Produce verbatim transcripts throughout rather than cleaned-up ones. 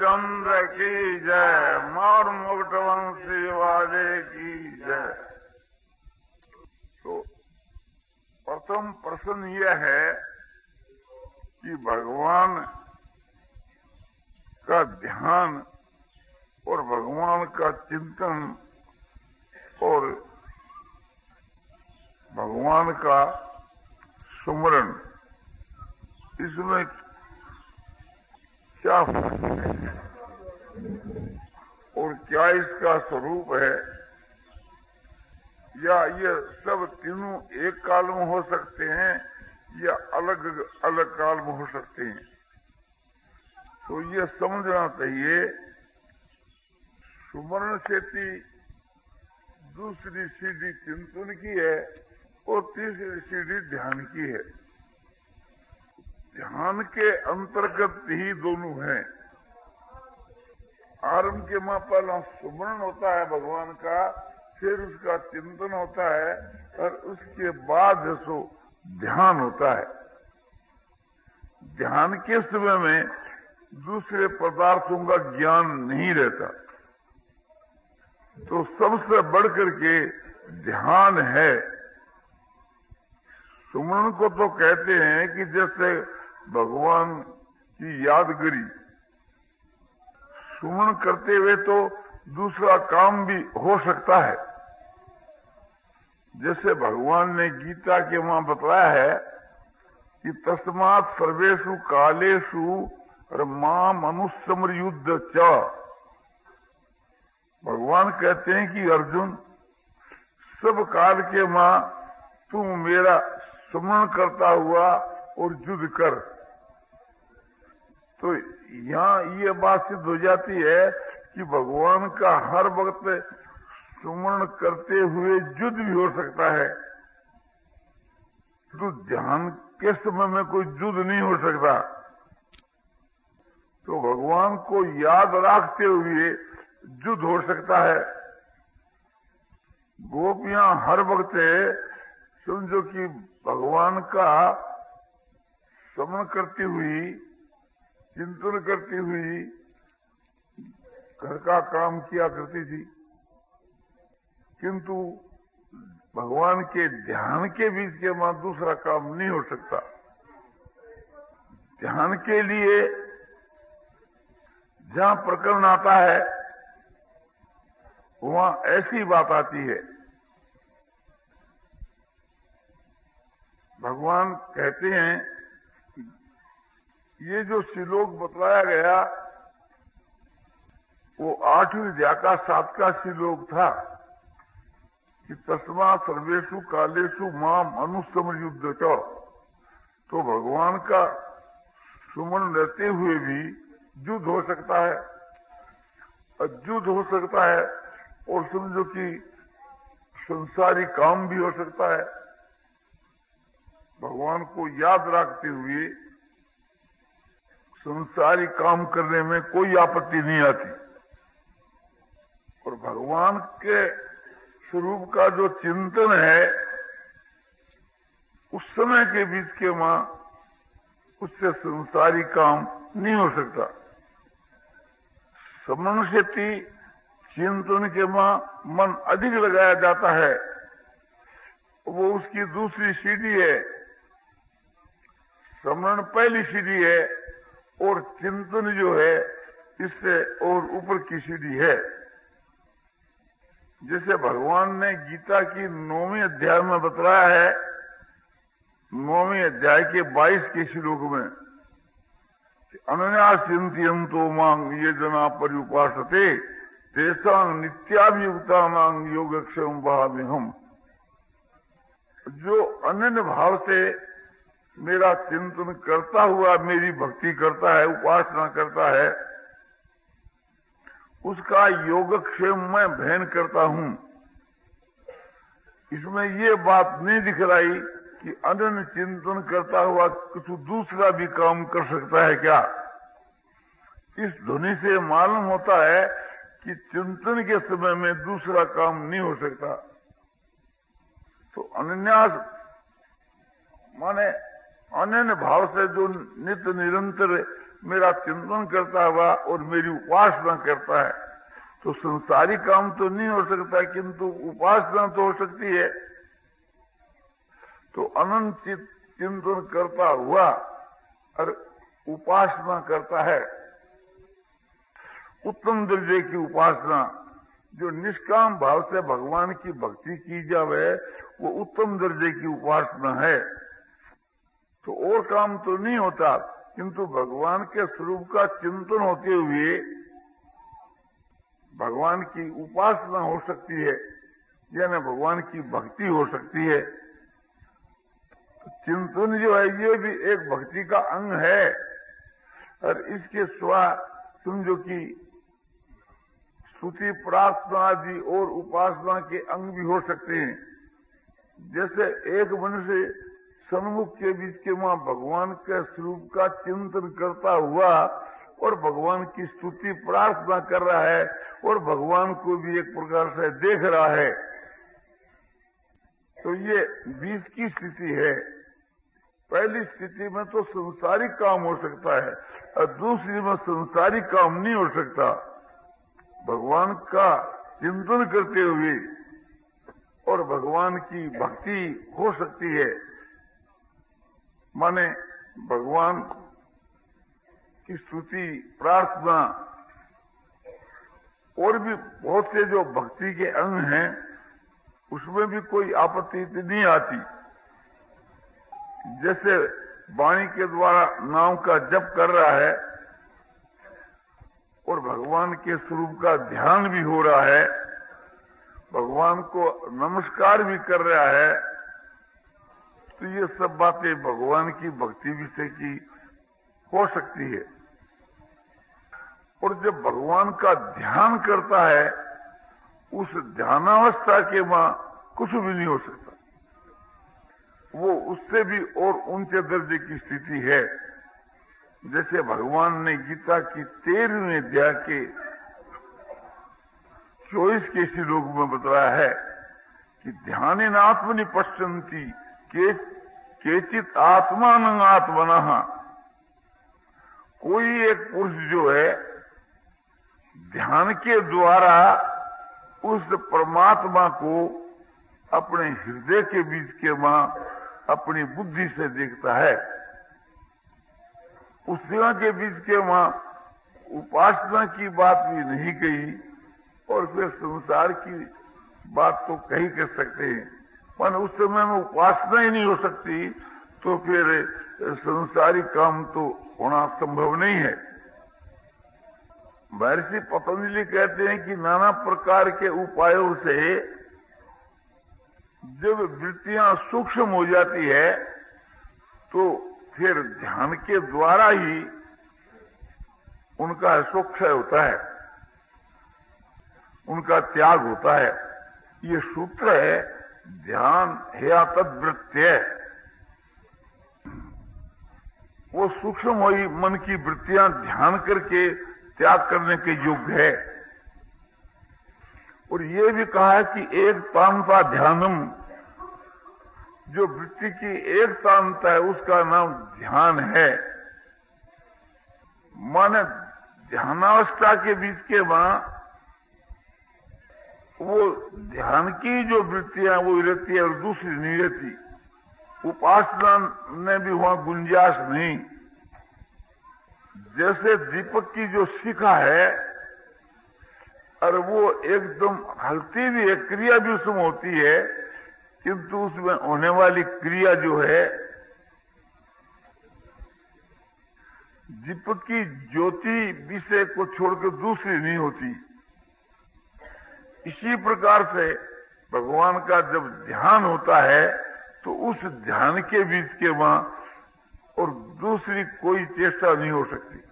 रामचंद्र की जय, मौर मुकुटवंशी वाले की जय। तो प्रथम प्रश्न यह है कि भगवान का ध्यान और भगवान का चिंतन और भगवान का सुमरण, इसमें क्या फर्क है और क्या इसका स्वरूप है, या ये सब तीनों एक काल में हो सकते हैं या अलग अलग काल में हो सकते हैं। तो ये समझना चाहिए सुमरण खेती दूसरी सीढ़ी चिंतन की है और तीसरी सीढ़ी ध्यान की है। ध्यान के अंतर्गत ही दोनों हैं। आरंभ के मां पहला सुमरण होता है भगवान का, फिर उसका चिंतन होता है और उसके बाद सो ध्यान होता है। ध्यान के समय में दूसरे पदार्थों का ज्ञान नहीं रहता, तो सबसे बढ़कर के ध्यान है। सुमरण को तो कहते हैं कि जैसे भगवान की यादगिरी, सुमरण करते हुए तो दूसरा काम भी हो सकता है। जैसे भगवान ने गीता के वहां बताया है कि तस्मात् सर्वेषु कालेषु मां मनुष्यमर युद्ध च। भगवान कहते हैं कि अर्जुन, सब काल के मां तू मेरा स्मरण करता हुआ और युद्ध कर। तो यहाँ ये बात सिद्ध हो जाती है कि भगवान का हर वक्त स्मरण करते हुए युद्ध भी हो सकता है। तो ध्यान के समय में कोई युद्ध नहीं हो सकता। तो भगवान को याद रखते हुए युद्ध हो सकता है। गोपियां हर वक्त समझो कि भगवान का स्मरण करती हुई, चिंतन करती हुई घर का काम किया करती थी, किंतु भगवान के ध्यान के बीच के बाद दूसरा काम नहीं हो सकता। ध्यान के लिए जहां प्रकरण आता है वहां ऐसी बात आती है। भगवान कहते हैं ये जो श्लोक बतलाया गया वो आठवीं अध्याय का सात का श्लोक था कि तस्मात् सर्वेषु कालेषु मां मनुष्यमर युद्ध च। तो भगवान का सुमरण रहते हुए भी युद्ध हो सकता है, युद्ध हो सकता है और समझो कि संसारी काम भी हो सकता है। भगवान को याद रखते हुए संसारी काम करने में कोई आपत्ति नहीं आती। और भगवान के स्वरूप का जो चिंतन है उस समय के बीच के मां उससे संसारी काम नहीं हो सकता। स्मरण शक्ति चिंतन के मां मन अधिक लगाया जाता है, वो उसकी दूसरी सीढ़ी है। स्मरण पहली सीढ़ी है और चिंतन जो है इससे और ऊपर की सीढ़ी है। जैसे भगवान ने गीता की नौवीं अध्याय में बताया है, नौवीं अध्याय के बाईस के श्लोक में, अनन्या चिंतयन्तो मां ये जना पर्युपासते तेषां नित्याभियुक्तानां योगक्षेमं वहाम्यहम्। जो अनन्य भाव से मेरा चिंतन करता हुआ मेरी भक्ति करता है, उपासना करता है, उसका योगक्षेम मैं भयन करता हूं। इसमें ये बात नहीं दिखलाई कि अनन्य चिंतन करता हुआ कुछ दूसरा भी काम कर सकता है क्या। इस ध्वनि से मालूम होता है कि चिंतन के समय में दूसरा काम नहीं हो सकता। तो अनन्यास माने अनन्य भाव से जो नित्य निरंतर मेरा चिंतन करता हुआ और मेरी उपासना करता है, तो संसारी काम तो नहीं हो सकता, किंतु उपासना तो हो सकती है। तो अनंत चिंतन करता हुआ और उपासना करता है, उत्तम दर्जे की उपासना, जो निष्काम भाव से भगवान की भक्ति की जावे, वो उत्तम दर्जे की उपासना है। तो और काम तो नहीं होता, किंतु भगवान के स्वरूप का चिंतन होते हुए भगवान की उपासना हो सकती है, यानी भगवान की भक्ति हो सकती है। तो चिंतन जो है ये भी एक भक्ति का अंग है, और इसके सिवा समझो कि स्तुति प्रार्थना आदि और उपासना के अंग भी हो सकते हैं। जैसे एक मनुष्य सन्मुख के बीच के वहां भगवान के स्वरूप का चिंतन करता हुआ और भगवान की स्तुति प्रार्थना कर रहा है और भगवान को भी एक प्रकार से देख रहा है, तो ये बीच की स्थिति है। पहली स्थिति में तो संसारिक काम हो सकता है और दूसरी में संसारिक काम नहीं हो सकता। भगवान का चिंतन करते हुए और भगवान की भक्ति हो सकती है, माने भगवान की स्तुति प्रार्थना और भी बहुत से जो भक्ति के अंग हैं, उसमें भी कोई आपत्ति नहीं आती। जैसे वाणी के द्वारा नाम का जप कर रहा है और भगवान के स्वरूप का ध्यान भी हो रहा है, भगवान को नमस्कार भी कर रहा है, तो ये सब बातें भगवान की भक्ति विषय की हो सकती है। और जब भगवान का ध्यान करता है, उस ध्यानावस्था के वहां कुछ भी नहीं हो सकता, वो उससे भी और ऊंचे दर्जे की स्थिति है। जैसे भगवान ने गीता की तेरहवें अध्याय के चौबीस के श्लोक में बताया है कि ध्यान आत्मनि पश्यन्ति के केचित आत्मान आत्मनः। कोई एक पुरुष जो है ध्यान के द्वारा उस परमात्मा को अपने हृदय के बीच के वहां अपनी बुद्धि से देखता है। उस जगह के बीच के वहां उपासना की बात भी नहीं कही और फिर संसार की बात तो कही कर सकते हैं, पर उस समय में उपासना ही नहीं हो सकती, तो फिर संसारी काम तो होना संभव नहीं है। महर्षि पतंजलि कहते हैं कि नाना प्रकार के उपायों से जब वृत्तियां सूक्ष्म हो जाती है, तो फिर ध्यान के द्वारा ही उनका स्वक्षय होता है, उनका त्याग होता है। ये सूत्र है, ध्यान है तद्वृत्य। वो सूक्ष्म हुई मन की वृत्तियां ध्यान करके त्याग करने के योग्य है। और ये भी कहा है कि एक तांता ध्यानम, जो वृत्ति की एक तांता है उसका नाम ध्यान है। माने ध्यानावस्था के बीच के वहां वो ध्यान की जो वृत्तियां वो रहती है और दूसरी नहीं रहती। उपासना में भी वहां गुंजाइश नहीं। जैसे दीपक की जो शिखा है और वो एकदम हलती भी है, क्रिया भी उसमें होती है, किंतु उसमें होने वाली क्रिया जो है दीपक की ज्योति विषय को छोड़कर दूसरी नहीं होती। इसी प्रकार से भगवान का जब ध्यान होता है तो उस ध्यान के बीच के वहां और दूसरी कोई चेष्टा नहीं हो सकती।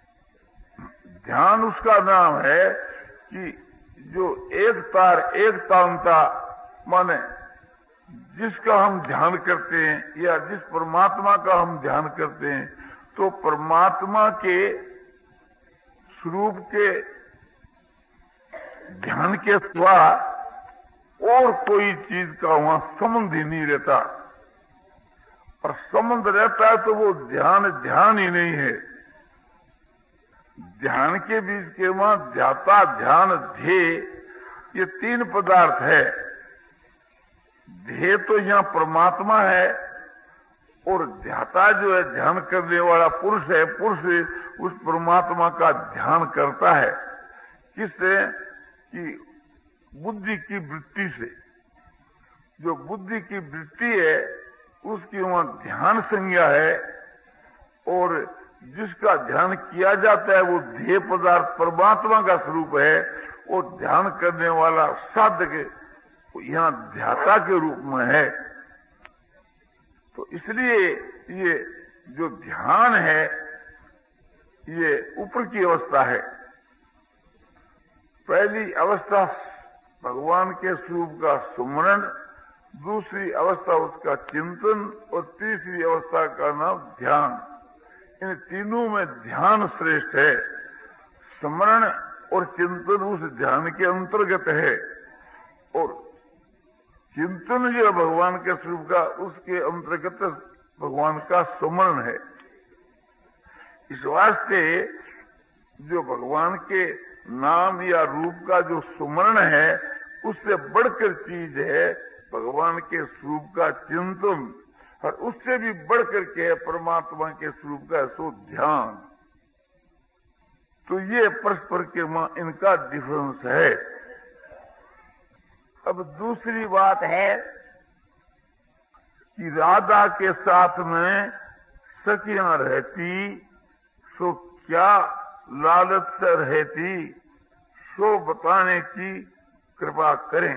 ध्यान उसका नाम है कि जो एक तार एक तांता, माने जिसका हम ध्यान करते हैं या जिस परमात्मा का हम ध्यान करते हैं, तो परमात्मा के स्वरूप के ध्यान के सिवा और कोई चीज का वहां संबंध ही नहीं रहता। और संबंध रहता है तो वो ध्यान ध्यान ही नहीं है। ध्यान के बीच के वहां ध्याता, ध्यान, ध्येय, ये तीन पदार्थ है। ध्येय तो यहाँ परमात्मा है और ध्याता जो है ध्यान करने वाला पुरुष है, पुरुष उस परमात्मा का ध्यान करता है। किससे? कि बुद्धि की वृत्ति से। जो बुद्धि की वृत्ति है उसकी वहां ध्यान संज्ञा है और जिसका ध्यान किया जाता है वो ध्येय पदार्थ परमात्मा का स्वरूप है और ध्यान करने वाला साधक यहाँ ध्याता के रूप में है। तो इसलिए ये जो ध्यान है ये ऊपर की अवस्था है। पहली अवस्था भगवान के स्वरूप का सुमरण, दूसरी अवस्था उसका चिंतन और तीसरी अवस्था का नाम ध्यान। इन तीनों में ध्यान श्रेष्ठ है। स्मरण और चिंतन उस ध्यान के अंतर्गत है और चिंतन जो भगवान के स्वरूप का उसके अंतर्गत भगवान का स्मरण है। इस वास्ते जो भगवान के नाम या रूप का जो स्मरण है उससे बढ़कर चीज है भगवान के स्वरूप का चिंतन और उससे भी बढ़कर के परमात्मा के स्वरूप का सो ध्यान। तो ये परस्पर के मां इनका डिफरेंस है। अब दूसरी बात है कि राधा के साथ में सखियां रहती सो क्या लालच से रहती सो बताने की कृपा करें।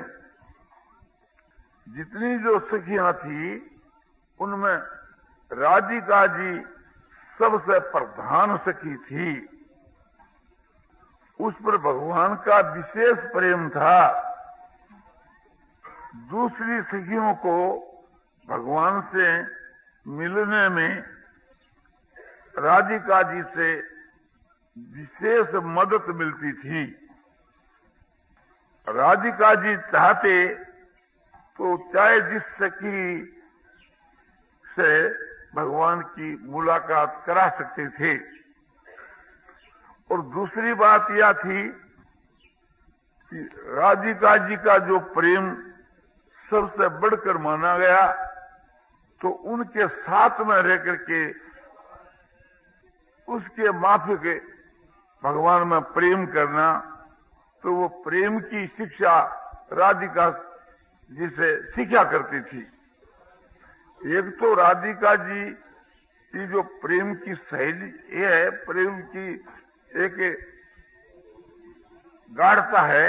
जितनी जो सखियां थी उनमें राधिका जी सबसे प्रधान सखी थी। उस पर भगवान का विशेष प्रेम था। दूसरी सखियों को भगवान से मिलने में राधिका जी से विशेष मदद मिलती थी। राधिका जी चाहते तो चाहे जिस सखी से भगवान की मुलाकात करा सकते थे। और दूसरी बात यह थी कि राधिका जी का जो प्रेम सबसे बढ़कर माना गया तो उनके साथ में रह करके उसके माफिक भगवान में प्रेम करना, तो वो प्रेम की शिक्षा राधिका जी से सीखा करती थी। एक तो राधिका जी की जो प्रेम की शैली ये है, प्रेम की एक गाढ़ता है,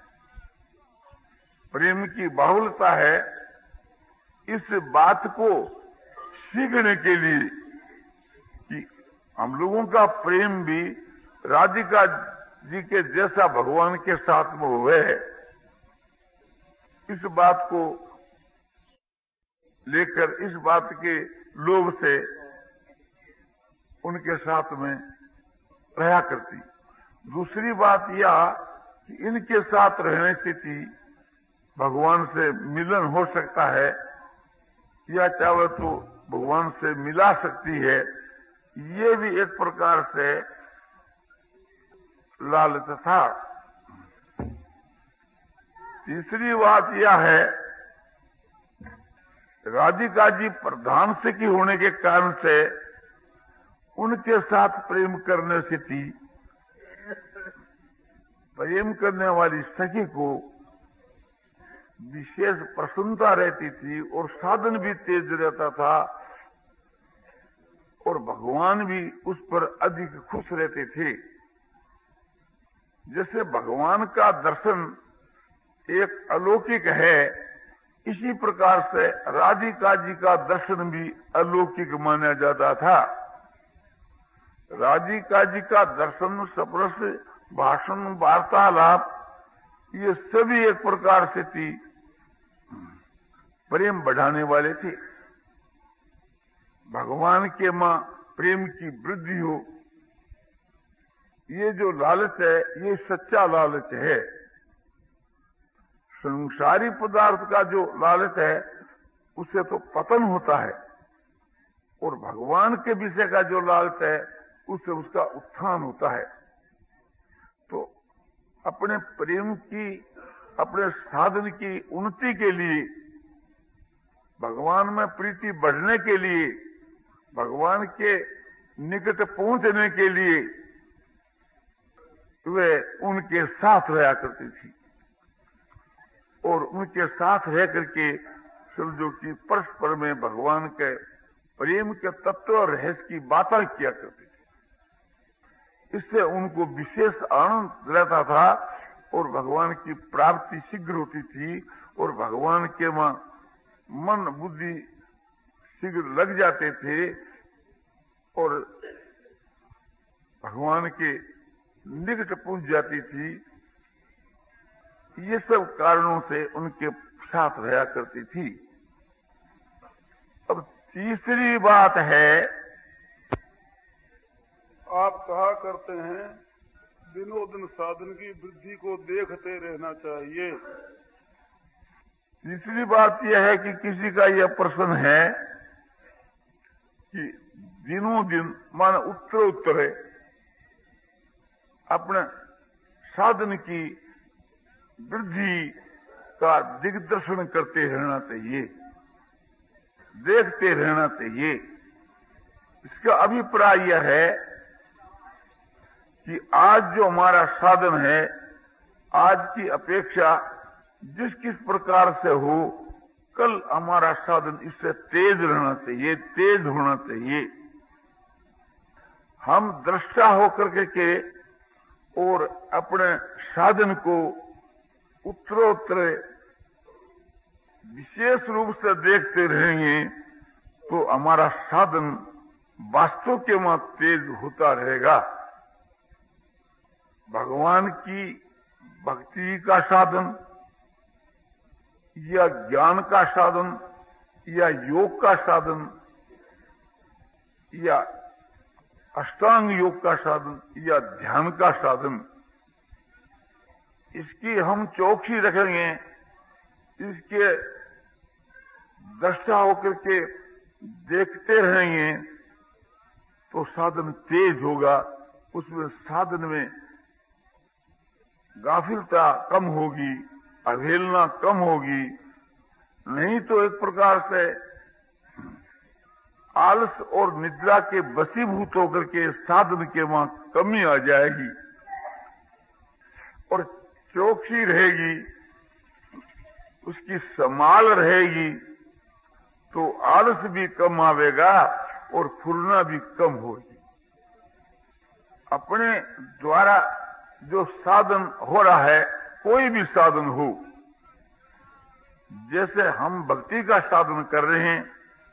प्रेम की बाहुलता है। इस बात को सीखने के लिए कि हम लोगों का प्रेम भी राधिका जी के जैसा भगवान के साथ में हुए है, इस बात को लेकर इस बात के लोभ से उनके साथ में रहा करती। दूसरी बात यह कि इनके साथ रहने से थी भगवान से मिलन हो सकता है या चाहे तो भगवान से मिला सकती है। ये भी एक प्रकार से लालच था। तीसरी बात यह है राधिका जी प्रधान सखी होने के कारण से उनके साथ प्रेम करने से थी प्रेम करने वाली सखी को विशेष प्रसन्नता रहती थी और साधन भी तेज रहता था और भगवान भी उस पर अधिक खुश रहते थे। जैसे भगवान का दर्शन एक अलौकिक है, इसी प्रकार से राधिका जी का दर्शन भी अलौकिक माना जाता था। राधिका जी का दर्शन, स्पर्श, भाषण, वार्तालाप ये सभी एक प्रकार से थी प्रेम बढ़ाने वाले थे। भगवान के मां प्रेम की वृद्धि हो, ये जो लालच है ये सच्चा लालच है। संसारी पदार्थ का जो लालच है उससे तो पतन होता है और भगवान के विषय का जो लालच है उससे उसका उत्थान होता है। तो अपने प्रेम की, अपने साधन की उन्नति के लिए, भगवान में प्रीति बढ़ने के लिए, भगवान के निकट पहुंचने के लिए वे उनके साथ रहा करती थी और उनके साथ रह करके समझो कि परस्पर में भगवान के प्रेम के तत्व और रहस्य की बातें किया करती थी। इससे उनको विशेष आनंद रहता था और भगवान की प्राप्ति शीघ्र होती थी और भगवान के वहां मन बुद्धि शीघ्र लग जाते थे और भगवान के निकट पहुंच जाती थी। ये सब कारणों से उनके साथ रहा करती थी। अब तीसरी बात है, आप कहा करते हैं दिनों दिन साधन की वृद्धि को देखते रहना चाहिए। तीसरी बात यह है कि किसी का यह प्रश्न है कि दिनों दिन मान उत्तर उत्तर अपने साधन की वृद्धि का दिग्दर्शन करते रहना चाहिए, देखते रहना चाहिए। इसका अभिप्राय यह है कि आज जो हमारा साधन है, आज की अपेक्षा जिस किस प्रकार से हो, कल हमारा साधन इससे तेज रहना चाहिए, तेज होना चाहिए। हम दृष्टा होकर के और अपने साधन को उत्तरोत्तर विशेष रूप से देखते रहेंगे तो हमारा साधन वास्तव के वहां तेज होता रहेगा। भगवान की भक्ति का साधन या ज्ञान का साधन या योग का साधन या अष्टांग योग का साधन या ध्यान का साधन, इसकी हम चौकसी रखेंगे, इसके दृष्टा होकर के देखते रहेंगे तो साधन तेज होगा। उसमें साधन में गाफिलता कम होगी, अवहेलना कम होगी। नहीं तो एक प्रकार से आलस और निद्रा के वशीभूत होकर के साधन के वहां कमी आ जाएगी और चौकसी रहेगी, उसकी संभाल रहेगी तो आलस भी कम आवेगा और फुलना भी कम होगी। अपने द्वारा जो साधन हो रहा है, कोई भी साधन हो, जैसे हम भक्ति का साधन कर रहे हैं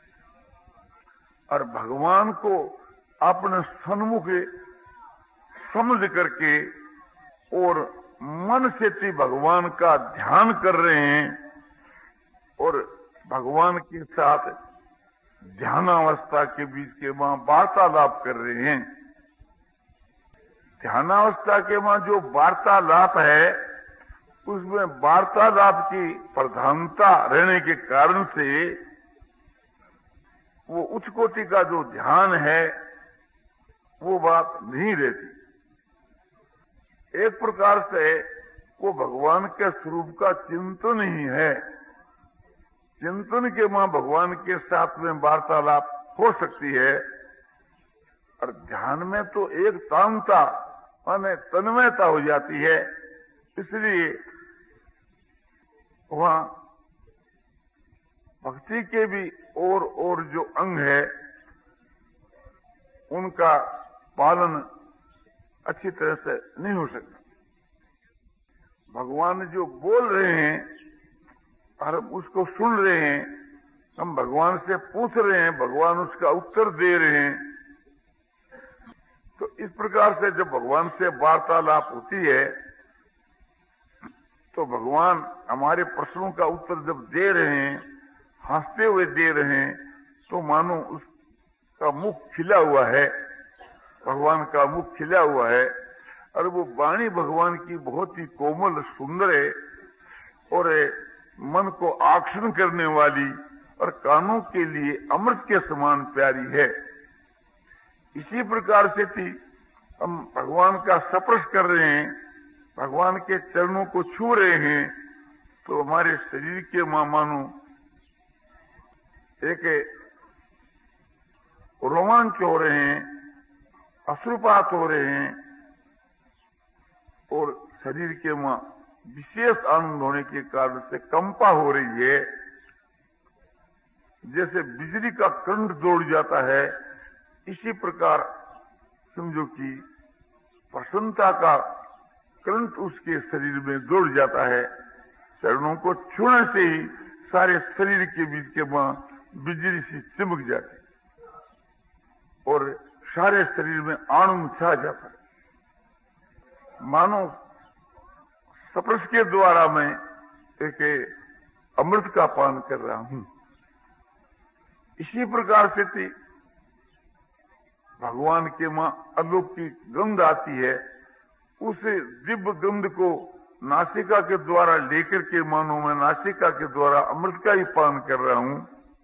और भगवान को अपने सन्मुख समझ करके और मन से भी भगवान का ध्यान कर रहे हैं और भगवान के साथ ध्यानावस्था के बीच के वहां वार्तालाप कर रहे हैं। ध्यानावस्था के वहां जो वार्तालाप है, उसमें वार्तालाप की प्रधानता रहने के कारण से वो उच्च कोटि का जो ध्यान है वो बात नहीं रहती। एक प्रकार से वो भगवान के स्वरूप का चिंतन ही है। चिंतन के वहां भगवान के साथ में वार्तालाप हो सकती है और ध्यान में तो एक तानता माने तन्मयता हो जाती है। इसलिए वहां भक्ति के भी और और जो अंग है उनका पालन अच्छी तरह से नहीं हो सकता। भगवान जो बोल रहे हैं और हम उसको सुन रहे हैं, हम भगवान से पूछ रहे हैं, भगवान उसका उत्तर दे रहे हैं। तो इस प्रकार से जब भगवान से वार्तालाप होती है तो भगवान हमारे प्रश्नों का उत्तर जब दे रहे हैं, हंसते हुए दे रहे हैं, तो मानो उसका मुख खिला हुआ है, भगवान का मुख खिला हुआ है और वो वाणी भगवान की बहुत ही कोमल सुंदर है और मन को आकर्षण करने वाली और कानों के लिए अमृत के समान प्यारी है। इसी प्रकार से थी हम भगवान का स्पर्श कर रहे हैं, भगवान के चरणों को छू रहे हैं, तो हमारे शरीर के मानो एक रोमांच हो रहे हैं, अश्रुपात हो रहे हैं और शरीर के मां विशेष आनंद होने के कारण से कंपा हो रही है। जैसे बिजली का करंट दौड़ जाता है, इसी प्रकार समझो कि प्रसन्नता का करंट उसके शरीर में दौड़ जाता है। चरणों को छूने से ही सारे शरीर के बीच के मां बिजली सी चिमक जाती और सारे शरीर में आनंद छा जाता है, मानो स्पर्श के द्वारा मैं एक अमृत का पान कर रहा हूं। इसी प्रकार से थी भगवान के मां अलौकिक गंध आती है, उस दिव्य गंध को नासिका के द्वारा लेकर के मानो मैं नासिका के द्वारा अमृत का ही पान कर रहा हूं,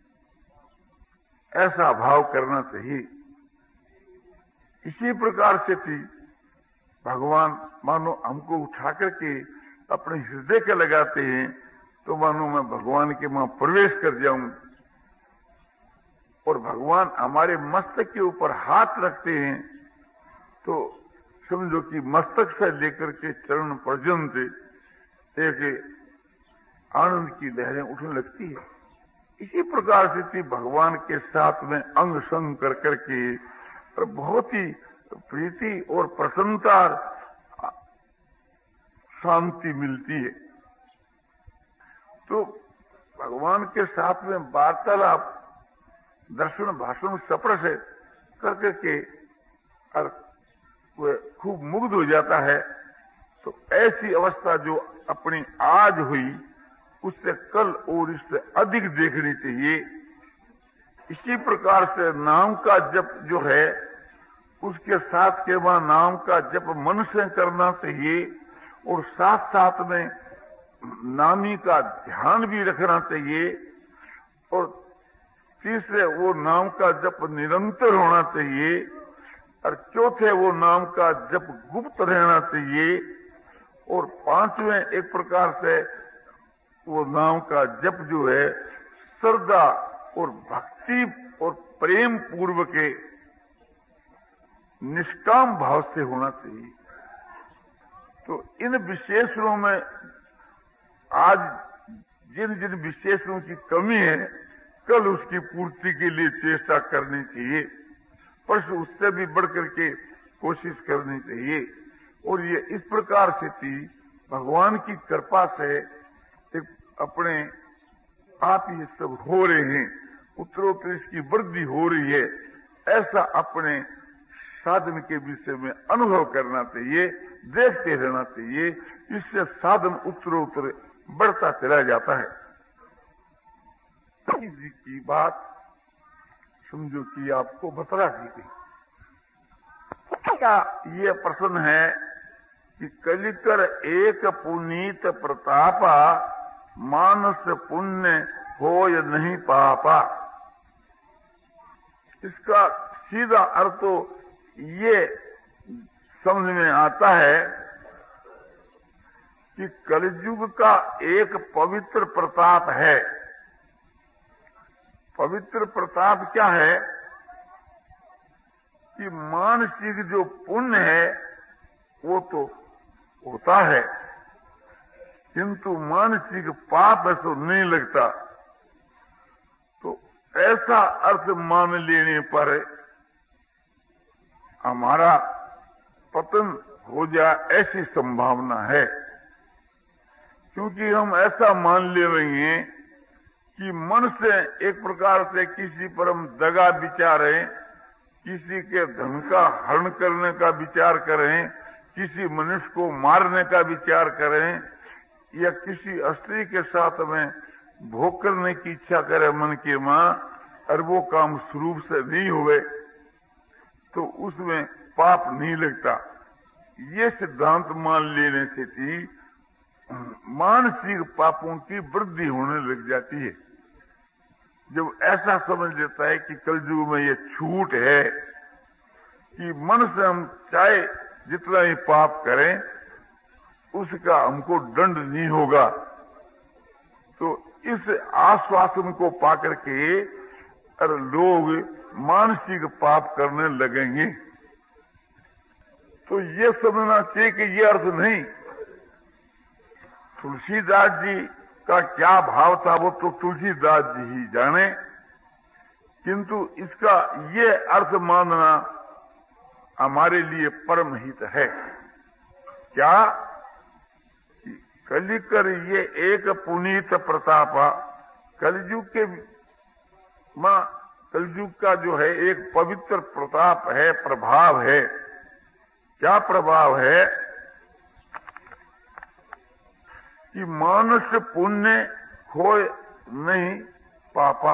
ऐसा भाव करना चाहिए। इसी प्रकार से थी भगवान मानो हमको उठा करके अपने हृदय के लगाते हैं, तो मानो मैं भगवान के मां प्रवेश कर जाऊं और भगवान हमारे मस्तक के ऊपर हाथ रखते हैं, तो समझो कि मस्तक से लेकर के चरण पर्यंत एक आनंद की लहरें उठने लगती है। इसी प्रकार से थी भगवान के साथ में अंग संग कर करके और बहुत ही प्रीति और प्रसन्नता शांति मिलती है। तो भगवान के साथ में वार्तालाप दर्शन भाषण स्पर्श करके के और वह खूब मुग्ध हो जाता है। तो ऐसी अवस्था जो अपनी आज हुई उससे कल और इससे अधिक देखनी चाहिए। इसी प्रकार से नाम का जप जो है उसके साथ के वहां नाम का जप मन से करना चाहिए और साथ साथ में नामी का ध्यान भी रखना चाहिए और तीसरे वो नाम का जप निरंतर होना चाहिए और चौथे वो नाम का जप गुप्त रहना चाहिए और पांचवें एक प्रकार से वो नाम का जप जो है श्रद्धा और भक्ति और प्रेम पूर्व के निष्काम भाव से होना चाहिए। तो इन विशेषणों में आज जिन जिन विशेषणों की कमी है कल उसकी पूर्ति के लिए चेष्टा करनी चाहिए, परसों उससे भी बढ़ करके कोशिश करनी चाहिए। और ये इस प्रकार से थी भगवान की कृपा से एक अपने आप ये सब हो रहे हैं, उत्तरोत्तर इसकी वृद्धि हो रही है, ऐसा अपने साधन के विषय में अनुभव करना चाहिए, देखते रहना चाहिए। इससे साधन उत्तरोत्तर बढ़ता चला जाता है। जी की बात समझो कि आपको बतला दी गई। क्या ये प्रश्न है कि कलिकर एक पुनीत प्रतापा मानस पुण्य हो या नहीं पापा। इसका सीधा अर्थ तो ये समझ में आता है कि कलयुग का एक पवित्र प्रताप है। पवित्र प्रताप क्या है कि मानसिक जो पुण्य है वो तो होता है, किंतु मानसिक पाप ऐसा नहीं लगता। तो ऐसा अर्थ मान लेने पर हमारा पतन हो जाए ऐसी संभावना है, क्योंकि हम ऐसा मान ले रहे हैं कि मन से एक प्रकार से किसी पर हम दगा विचारें, किसी के धन का हरण करने का विचार करें, किसी मनुष्य को मारने का विचार करें या किसी स्त्री के साथ में भोग करने की इच्छा करे मन के मां और वो काम स्वरूप से नहीं हुए तो उसमें पाप नहीं लगता। ये सिद्धांत मान लेने से थी मानसिक पापों की वृद्धि होने लग जाती है। जब ऐसा समझ लेता है कि कलयुग में ये छूट है कि मन से हम चाहे जितना ही पाप करें उसका हमको दंड नहीं होगा। तो इस आश्वासन को पाकर के अरे लोग मानसिक पाप करने लगेंगे। तो ये समझना चाहिए कि ये अर्थ नहीं। तुलसीदास जी का क्या भाव था वो तो तुलसीदास जी ही जाने, किंतु इसका ये अर्थ मानना हमारे लिए परम हित है। क्या कलिकर ये एक पुनीत प्रतापा, कलयुग के मां कलयुग का जो है एक पवित्र प्रताप है, प्रभाव है। क्या प्रभाव है कि मानस पुण्य खोए नहीं पापा।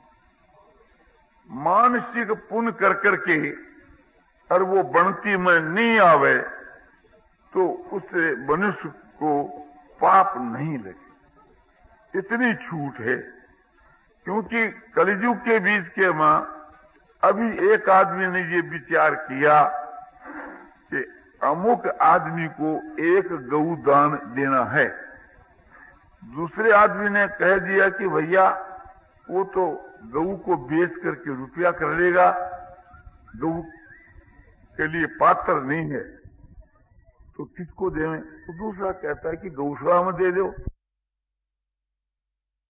मानसिक पुण्य कर करके और वो बनती में नहीं आवे तो उससे मनुष्य को पाप नहीं लगे। इतनी छूट है, क्योंकि कलयुग के बीच के मां अभी एक आदमी ने ये विचार किया कि अमुक आदमी को एक गऊ दान देना है। दूसरे आदमी ने कह दिया कि भैया वो तो गऊ को बेच करके रुपया कर लेगा, गऊ के लिए पात्र नहीं है, तो किसको दें? तो दूसरा कहता है कि गौशाला में दे दो।